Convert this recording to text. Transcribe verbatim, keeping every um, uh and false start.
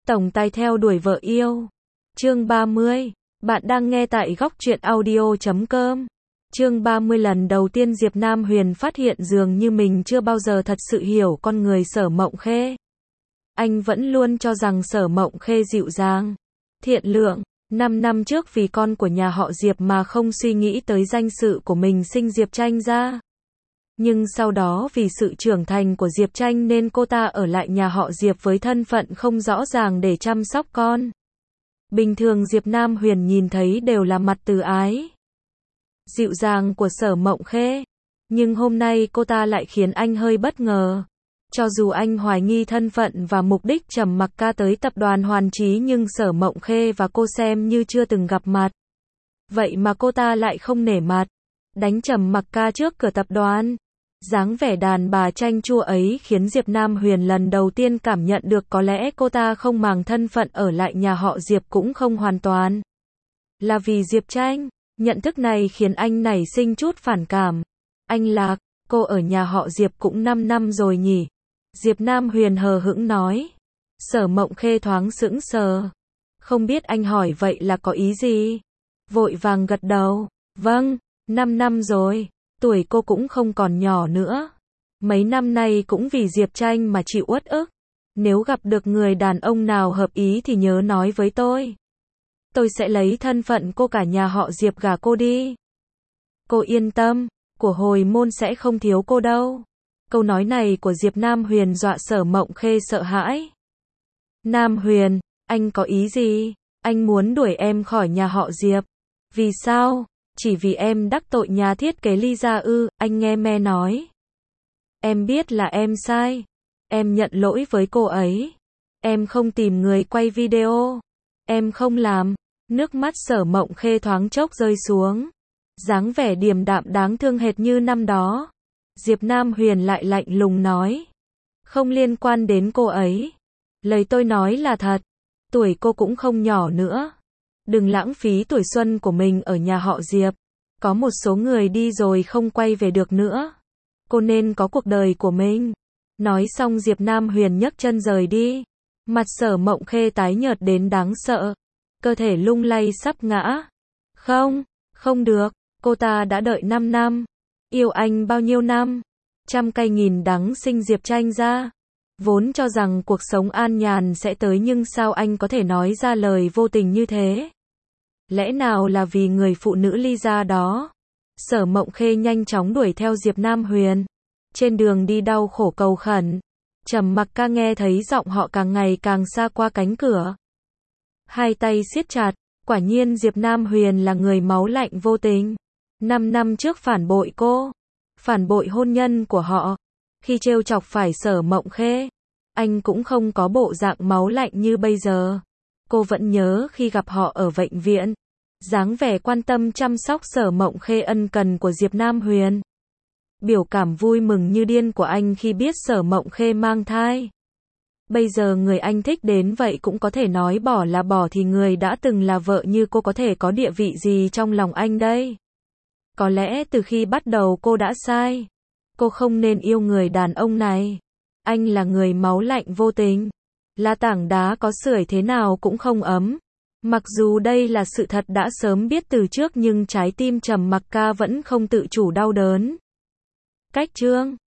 Tổng tài theo đuổi vợ yêu. Chương ba mươi. Bạn đang nghe tại góc truyện audio chấm com. Chương ba mươi. Lần đầu tiên Diệp Nam Huyền phát hiện dường như mình chưa bao giờ thật sự hiểu con người Sở Mộng Khê. Anh vẫn luôn cho rằng Sở Mộng Khê dịu dàng, thiện lượng. Năm năm trước vì con của nhà họ Diệp mà không suy nghĩ tới danh dự của mình sinh Diệp Tranh ra. Nhưng sau đó vì sự trưởng thành của Diệp Tranh nên cô ta ở lại nhà họ Diệp với thân phận không rõ ràng để chăm sóc con. Bình thường Diệp Nam Huyền nhìn thấy đều là mặt từ ái, dịu dàng của Sở Mộng Khê. Nhưng hôm nay cô ta lại khiến anh hơi bất ngờ. Cho dù anh hoài nghi thân phận và mục đích Trầm Mặc Ca tới tập đoàn Hoàn Chí nhưng Sở Mộng Khê và cô xem như chưa từng gặp mặt. Vậy mà cô ta lại không nể mặt, đánh Trầm Mặc Ca trước cửa tập đoàn. Dáng vẻ đàn bà chanh chua ấy khiến Diệp Nam Huyền lần đầu tiên cảm nhận được có lẽ cô ta không màng thân phận ở lại nhà họ Diệp cũng không hoàn toàn là vì Diệp Tranh. Nhận thức này khiến anh nảy sinh chút phản cảm. Anh Lạc, cô ở nhà họ Diệp cũng năm năm rồi nhỉ? Diệp Nam Huyền hờ hững nói. Sở Mộng Khê thoáng sững sờ. Không biết anh hỏi vậy là có ý gì? Vội vàng gật đầu. Vâng, năm năm rồi. Tuổi cô cũng không còn nhỏ nữa. Mấy năm nay cũng vì Diệp Tranh mà chịu uất ức. Nếu gặp được người đàn ông nào hợp ý thì nhớ nói với tôi. Tôi sẽ lấy thân phận cô cả nhà họ Diệp gả cô đi. Cô yên tâm, của hồi môn sẽ không thiếu cô đâu. Câu nói này của Diệp Nam Huyền dọa Sở Mộng Khê sợ hãi. Nam Huyền, anh có ý gì? Anh muốn đuổi em khỏi nhà họ Diệp. Vì sao? Chỉ vì em đắc tội nhà thiết kế Ly Gia ư? Anh nghe mẹ nói. Em biết là em sai. Em nhận lỗi với cô ấy. Em không tìm người quay video. Em không làm. Nước mắt Sở Mộng Khê thoáng chốc rơi xuống. Dáng vẻ điềm đạm đáng thương hệt như năm đó. Diệp Nam Huyền lại lạnh lùng nói. Không liên quan đến cô ấy. Lời tôi nói là thật. Tuổi cô cũng không nhỏ nữa. Đừng lãng phí tuổi xuân của mình ở nhà họ Diệp. Có một số người đi rồi không quay về được nữa. Cô nên có cuộc đời của mình. Nói xong Diệp Nam Huyền nhấc chân rời đi. Mặt Sở Mộng Khê tái nhợt đến đáng sợ. Cơ thể lung lay sắp ngã. Không, không được. Cô ta đã đợi năm năm. Yêu anh bao nhiêu năm. Trăm cay nghìn đắng sinh Diệp Tranh ra. Vốn cho rằng cuộc sống an nhàn sẽ tới nhưng sao anh có thể nói ra lời vô tình như thế? Lẽ nào là vì người phụ nữ Ly Gia đó? Sở Mộng Khê nhanh chóng đuổi theo Diệp Nam Huyền. Trên đường đi đau khổ cầu khẩn. Trầm Mặc Ca nghe thấy giọng họ càng ngày càng xa qua cánh cửa. Hai tay siết chặt. Quả nhiên Diệp Nam Huyền là người máu lạnh vô tình. Năm năm trước phản bội cô. Phản bội hôn nhân của họ. Khi trêu chọc phải Sở Mộng Khê. Anh cũng không có bộ dạng máu lạnh như bây giờ. Cô vẫn nhớ khi gặp họ ở bệnh viện. Dáng vẻ quan tâm chăm sóc Sở Mộng Khê ân cần của Diệp Nam Huyền. Biểu cảm vui mừng như điên của anh khi biết Sở Mộng Khê mang thai. Bây giờ người anh thích đến vậy cũng có thể nói bỏ là bỏ thì người đã từng là vợ như cô có thể có địa vị gì trong lòng anh đây? Có lẽ từ khi bắt đầu cô đã sai. Cô không nên yêu người đàn ông này. Anh là người máu lạnh vô tình. Là tảng đá có sưởi thế nào cũng không ấm. Mặc dù đây là sự thật đã sớm biết từ trước nhưng trái tim Trầm Mặc Ca vẫn không tự chủ đau đớn. Cách chương